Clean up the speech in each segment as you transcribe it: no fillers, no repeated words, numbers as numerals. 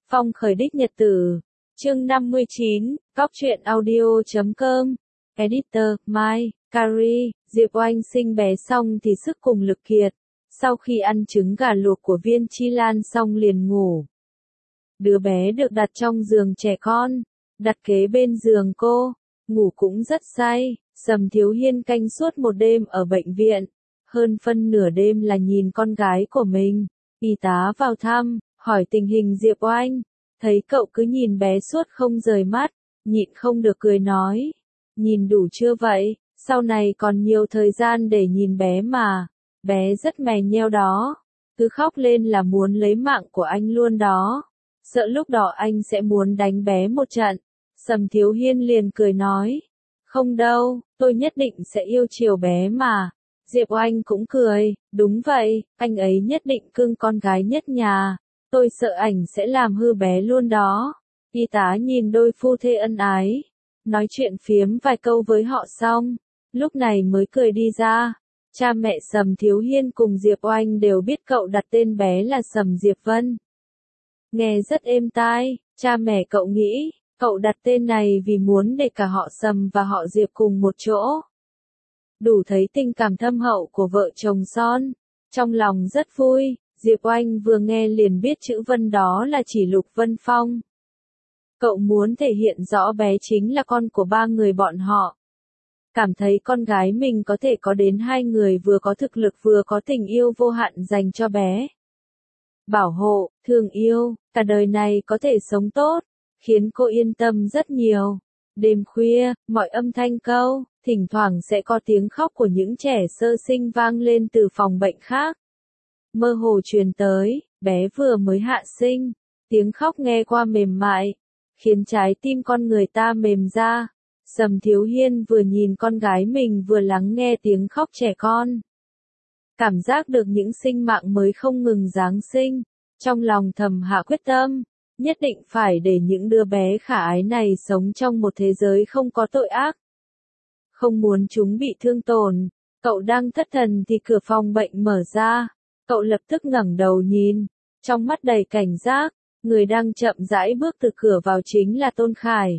Phong khởi đích nhật tử. Chương 59, Góc truyện audio.com. Editor, Mai, Carrie. Diệp Oanh sinh bé xong thì sức cùng lực kiệt. Sau khi ăn trứng gà luộc của Viên Chi Lan xong liền ngủ. Đứa bé được đặt trong giường trẻ con, đặt kế bên giường cô, ngủ cũng rất say. Sầm Thiếu Hiên canh suốt một đêm ở bệnh viện, hơn phân nửa đêm là nhìn con gái của mình. Y tá vào thăm, hỏi tình hình Diệp Oanh, thấy cậu cứ nhìn bé suốt không rời mắt, nhịn không được cười nói, nhìn đủ chưa vậy, sau này còn nhiều thời gian để nhìn bé mà, bé rất mè nheo đó, cứ khóc lên là muốn lấy mạng của anh luôn đó, sợ lúc đó anh sẽ muốn đánh bé một trận. Sầm Thiếu Hiên liền cười nói, không đâu, tôi nhất định sẽ yêu chiều bé mà. Diệp Oanh cũng cười, đúng vậy, anh ấy nhất định cưng con gái nhất nhà, tôi sợ ảnh sẽ làm hư bé luôn đó. Y tá nhìn đôi phu thê ân ái, nói chuyện phiếm vài câu với họ xong, lúc này mới cười đi ra. Cha mẹ Sầm Thiếu Hiên cùng Diệp Oanh đều biết cậu đặt tên bé là Sầm Diệp Vân. Nghe rất êm tai, cha mẹ cậu nghĩ, cậu đặt tên này vì muốn để cả họ Sầm và họ Diệp cùng một chỗ. Đủ thấy tình cảm thâm hậu của vợ chồng son. Trong lòng rất vui, Diệp Oanh vừa nghe liền biết chữ Vân đó là chỉ Lục Vân Phong. Cậu muốn thể hiện rõ bé chính là con của ba người bọn họ. Cảm thấy con gái mình có thể có đến hai người vừa có thực lực vừa có tình yêu vô hạn dành cho bé. Bảo hộ, thương yêu, cả đời này có thể sống tốt, khiến cô yên tâm rất nhiều. Đêm khuya, mọi âm thanh câu, thỉnh thoảng sẽ có tiếng khóc của những trẻ sơ sinh vang lên từ phòng bệnh khác. Mơ hồ truyền tới, bé vừa mới hạ sinh, tiếng khóc nghe qua mềm mại, khiến trái tim con người ta mềm ra. Sầm Thiếu Hiên vừa nhìn con gái mình vừa lắng nghe tiếng khóc trẻ con. Cảm giác được những sinh mạng mới không ngừng giáng sinh, trong lòng thầm hạ quyết tâm, nhất định phải để những đứa bé khả ái này sống trong một thế giới không có tội ác. Không muốn chúng bị thương tổn, cậu đang thất thần thì cửa phòng bệnh mở ra, cậu lập tức ngẩng đầu nhìn, trong mắt đầy cảnh giác, người đang chậm rãi bước từ cửa vào chính là Tôn Khải.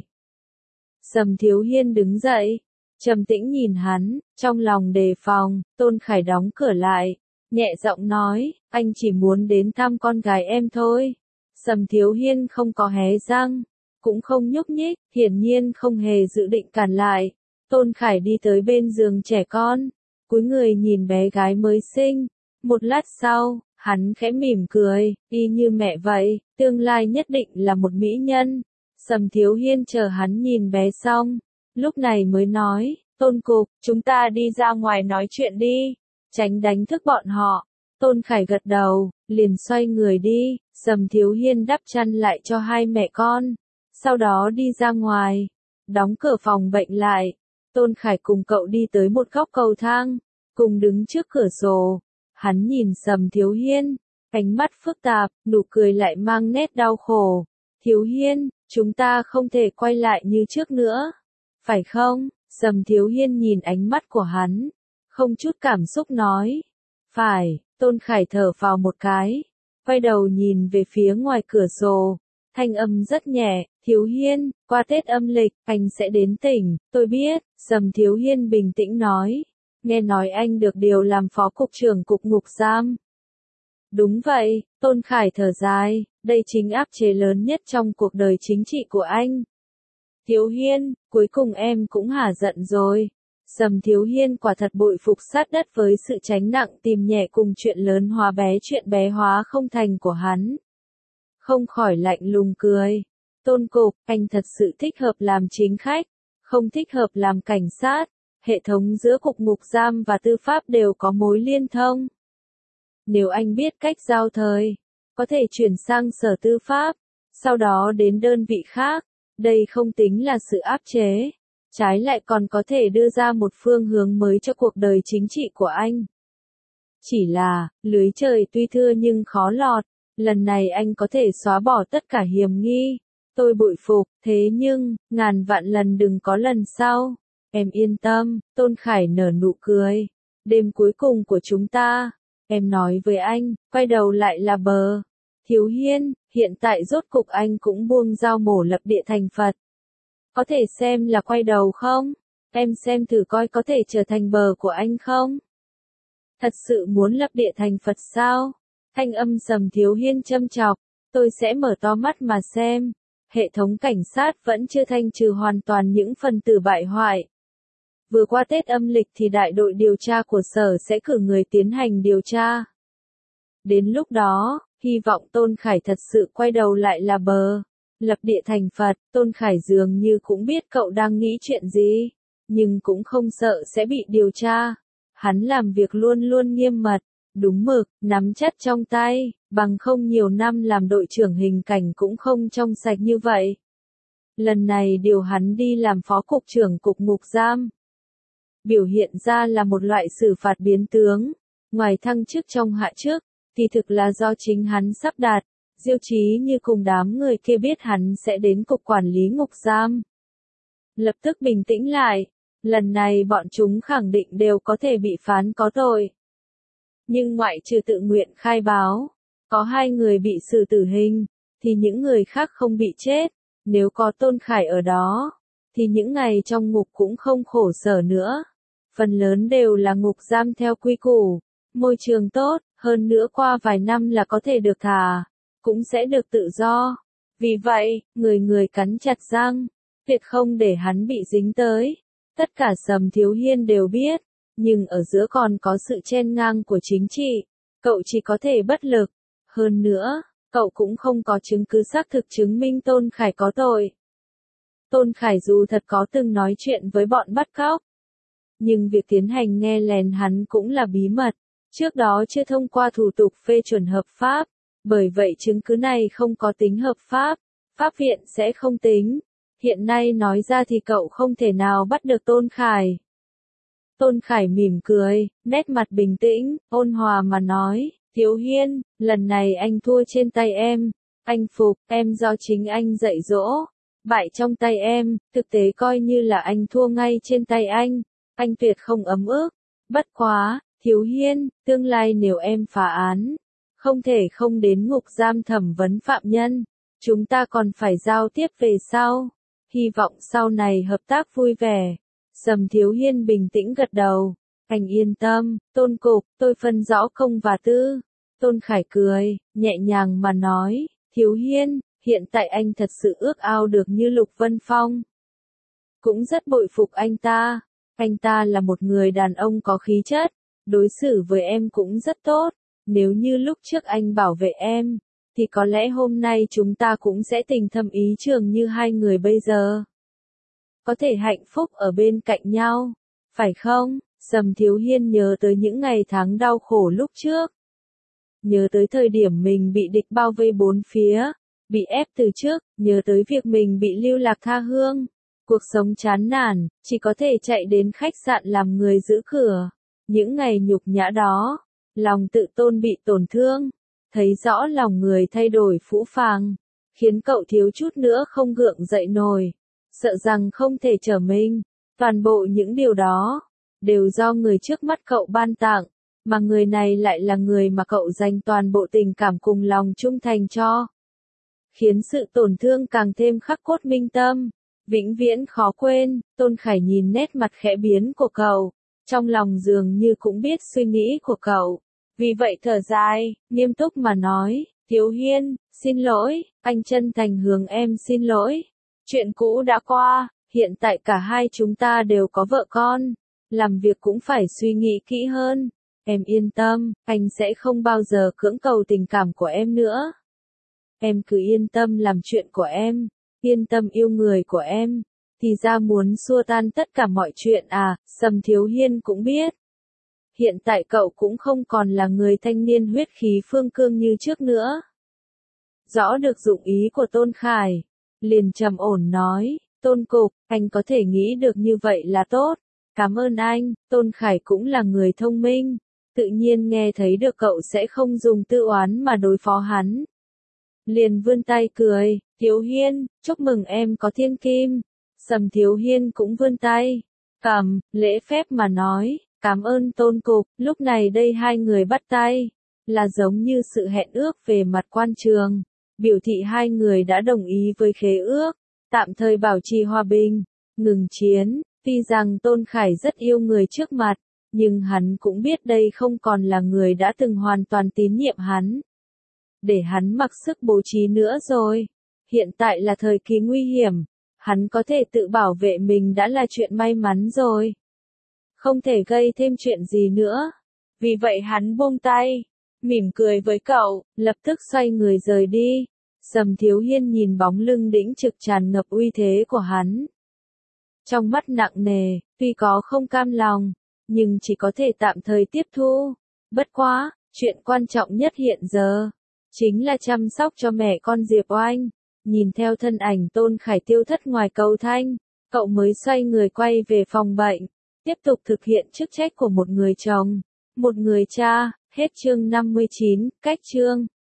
Sầm Thiếu Hiên đứng dậy, trầm tĩnh nhìn hắn, trong lòng đề phòng. Tôn Khải đóng cửa lại, nhẹ giọng nói, anh chỉ muốn đến thăm con gái em thôi. Sầm Thiếu Hiên không có hé răng, cũng không nhúc nhích, hiển nhiên không hề dự định cản lại. Tôn Khải đi tới bên giường trẻ con, cúi người nhìn bé gái mới sinh. Một lát sau, hắn khẽ mỉm cười, y như mẹ vậy, tương lai nhất định là một mỹ nhân. Sầm Thiếu Hiên chờ hắn nhìn bé xong, lúc này mới nói, Tôn Cục, chúng ta đi ra ngoài nói chuyện đi, tránh đánh thức bọn họ. Tôn Khải gật đầu, liền xoay người đi. Sầm Thiếu Hiên đắp chăn lại cho hai mẹ con, sau đó đi ra ngoài, đóng cửa phòng bệnh lại. Tôn Khải cùng cậu đi tới một góc cầu thang, cùng đứng trước cửa sổ. Hắn nhìn Sầm Thiếu Hiên, ánh mắt phức tạp, nụ cười lại mang nét đau khổ. Thiếu Hiên, chúng ta không thể quay lại như trước nữa, phải không? Sầm Thiếu Hiên nhìn ánh mắt của hắn, không chút cảm xúc nói, phải. Tôn Khải thở phào một cái, quay đầu nhìn về phía ngoài cửa sổ, thanh âm rất nhẹ, Thiếu Hiên, qua Tết âm lịch, anh sẽ đến tỉnh, tôi biết. Sầm Thiếu Hiên bình tĩnh nói, nghe nói anh được điều làm phó cục trưởng cục ngục giam. Đúng vậy. Tôn Khải thở dài, đây chính áp chế lớn nhất trong cuộc đời chính trị của anh. Thiếu Hiên, cuối cùng em cũng hả giận rồi. Sầm Thiếu Hiên quả thật bội phục sát đất với sự tránh nặng tìm nhẹ cùng chuyện lớn hóa bé chuyện bé hóa không thành của hắn. Không khỏi lạnh lùng cười. Tôn Cục, anh thật sự thích hợp làm chính khách, không thích hợp làm cảnh sát. Hệ thống giữa cục ngục giam và tư pháp đều có mối liên thông. Nếu anh biết cách giao thời, có thể chuyển sang sở tư pháp, sau đó đến đơn vị khác, đây không tính là sự áp chế. Trái lại còn có thể đưa ra một phương hướng mới cho cuộc đời chính trị của anh. Chỉ là, lưới trời tuy thưa nhưng khó lọt, lần này anh có thể xóa bỏ tất cả hiểm nghi. Tôi bội phục, thế nhưng, ngàn vạn lần đừng có lần sau. Em yên tâm, Tôn Khải nở nụ cười. Đêm cuối cùng của chúng ta, em nói với anh, quay đầu lại là bờ. Thiếu Hiên, hiện tại rốt cục anh cũng buông dao mổ lập địa thành Phật. Có thể xem là quay đầu không? Em xem thử coi có thể trở thành bờ của anh không? Thật sự muốn lập địa thành Phật sao? Thanh âm Sầm Thiếu Hiên châm chọc, tôi sẽ mở to mắt mà xem. Hệ thống cảnh sát vẫn chưa thanh trừ hoàn toàn những phần tử bại hoại. Vừa qua Tết âm lịch thì đại đội điều tra của sở sẽ cử người tiến hành điều tra. Đến lúc đó, hy vọng Tôn Khải thật sự quay đầu lại là bờ. Lập địa thành Phật, Tôn Khải dường như cũng biết cậu đang nghĩ chuyện gì, nhưng cũng không sợ sẽ bị điều tra. Hắn làm việc luôn luôn nghiêm mật, đúng mực, nắm chắc trong tay, bằng không nhiều năm làm đội trưởng hình cảnh cũng không trong sạch như vậy. Lần này điều hắn đi làm phó cục trưởng cục ngục giam. Biểu hiện ra là một loại xử phạt biến tướng, ngoài thăng chức trong hạ chức, thì thực là do chính hắn sắp đặt. Diêu Chí Như cùng đám người kia biết hắn sẽ đến cục quản lý ngục giam. Lập tức bình tĩnh lại, lần này bọn chúng khẳng định đều có thể bị phán có tội. Nhưng ngoại trừ tự nguyện khai báo, có 2 người bị xử tử hình, thì những người khác không bị chết. Nếu có Tôn Khải ở đó, thì những ngày trong ngục cũng không khổ sở nữa. Phần lớn đều là ngục giam theo quy củ, môi trường tốt, hơn nữa qua vài năm là có thể được thả, cũng sẽ được tự do. Vì vậy, người người cắn chặt răng, tuyệt không để hắn bị dính tới. Tất cả Sầm Thiếu Hiên đều biết, nhưng ở giữa còn có sự chen ngang của chính trị, cậu chỉ có thể bất lực. Hơn nữa, cậu cũng không có chứng cứ xác thực chứng minh Tôn Khải có tội. Tôn Khải dù thật có từng nói chuyện với bọn bắt cóc, nhưng việc tiến hành nghe lén hắn cũng là bí mật, trước đó chưa thông qua thủ tục phê chuẩn hợp pháp, bởi vậy chứng cứ này không có tính hợp pháp, pháp viện sẽ không tính. Hiện nay nói ra thì cậu không thể nào bắt được Tôn Khải. Tôn Khải mỉm cười, nét mặt bình tĩnh, ôn hòa mà nói, Thiếu Hiên, lần này anh thua trên tay em, anh phục, em do chính anh dạy dỗ, bại trong tay em, thực tế coi như là anh thua ngay trên tay anh tuyệt không ấm ức. Bất quá, Thiếu Hiên, tương lai nếu em phá án, không thể không đến ngục giam thẩm vấn phạm nhân, chúng ta còn phải giao tiếp về sau, hy vọng sau này hợp tác vui vẻ. Sầm Thiếu Hiên bình tĩnh gật đầu, anh yên tâm, Tôn cục, tôi phân rõ công và tư. Tôn Khải cười, nhẹ nhàng mà nói, Thiếu Hiên, hiện tại anh thật sự ước ao được như Lục Vân Phong. Cũng rất bội phục anh ta là một người đàn ông có khí chất, đối xử với em cũng rất tốt, nếu như lúc trước anh bảo vệ em, thì có lẽ hôm nay chúng ta cũng sẽ tình thâm ý trường như 2 người bây giờ. Có thể hạnh phúc ở bên cạnh nhau, phải không? Sầm Thiếu Hiên nhớ tới những ngày tháng đau khổ lúc trước. Nhớ tới thời điểm mình bị địch bao vây 4 phía, bị ép từ trước, nhớ tới việc mình bị lưu lạc tha hương. Cuộc sống chán nản, chỉ có thể chạy đến khách sạn làm người giữ cửa. Những ngày nhục nhã đó, lòng tự tôn bị tổn thương, thấy rõ lòng người thay đổi phũ phàng, khiến cậu thiếu chút nữa không gượng dậy nổi, sợ rằng không thể trở mình. Toàn bộ những điều đó, đều do người trước mắt cậu ban tặng, mà người này lại là người mà cậu dành toàn bộ tình cảm cùng lòng trung thành cho. Khiến sự tổn thương càng thêm khắc cốt minh tâm, vĩnh viễn khó quên. Tôn Khải nhìn nét mặt khẽ biến của cậu, trong lòng dường như cũng biết suy nghĩ của cậu. Vì vậy thở dài, nghiêm túc mà nói, Thiếu Hiên, xin lỗi, anh chân thành hướng em xin lỗi. Chuyện cũ đã qua, hiện tại cả hai chúng ta đều có vợ con, làm việc cũng phải suy nghĩ kỹ hơn. Em yên tâm, anh sẽ không bao giờ cưỡng cầu tình cảm của em nữa. Em cứ yên tâm làm chuyện của em, yên tâm yêu người của em. Thì ra muốn xua tan tất cả mọi chuyện à, Sầm Thiếu Hiên cũng biết. Hiện tại cậu cũng không còn là người thanh niên huyết khí phương cương như trước nữa. Rõ được dụng ý của Tôn Khải, liền trầm ổn nói, Tôn cục, anh có thể nghĩ được như vậy là tốt. Cảm ơn anh. Tôn Khải cũng là người thông minh, tự nhiên nghe thấy được cậu sẽ không dùng tự oán mà đối phó hắn. Liền vươn tay cười, Thiếu Hiên, chúc mừng em có thiên kim. Sầm Thiếu Hiên cũng vươn tay, cầm, lễ phép mà nói, cảm ơn Tôn cục. Lúc này đây 2 người bắt tay, là giống như sự hẹn ước về mặt quan trường, biểu thị hai người đã đồng ý với khế ước, tạm thời bảo trì hòa bình, ngừng chiến. Tuy rằng Tôn Khải rất yêu người trước mặt, nhưng hắn cũng biết đây không còn là người đã từng hoàn toàn tín nhiệm hắn. Để hắn mặc sức bố trí nữa rồi. Hiện tại là thời kỳ nguy hiểm, hắn có thể tự bảo vệ mình đã là chuyện may mắn rồi. Không thể gây thêm chuyện gì nữa. Vì vậy hắn buông tay, mỉm cười với cậu, lập tức xoay người rời đi. Sầm Thiếu Hiên nhìn bóng lưng đĩnh trực tràn ngập uy thế của hắn. Trong mắt nặng nề, tuy có không cam lòng, nhưng chỉ có thể tạm thời tiếp thu. Bất quá, chuyện quan trọng nhất hiện giờ, chính là chăm sóc cho mẹ con Diệp Oanh. Nhìn theo thân ảnh Tôn Khải tiêu thất ngoài cầu thang, cậu mới xoay người quay về phòng bệnh, tiếp tục thực hiện chức trách của một người chồng, một người cha. Hết chương 59, cách chương.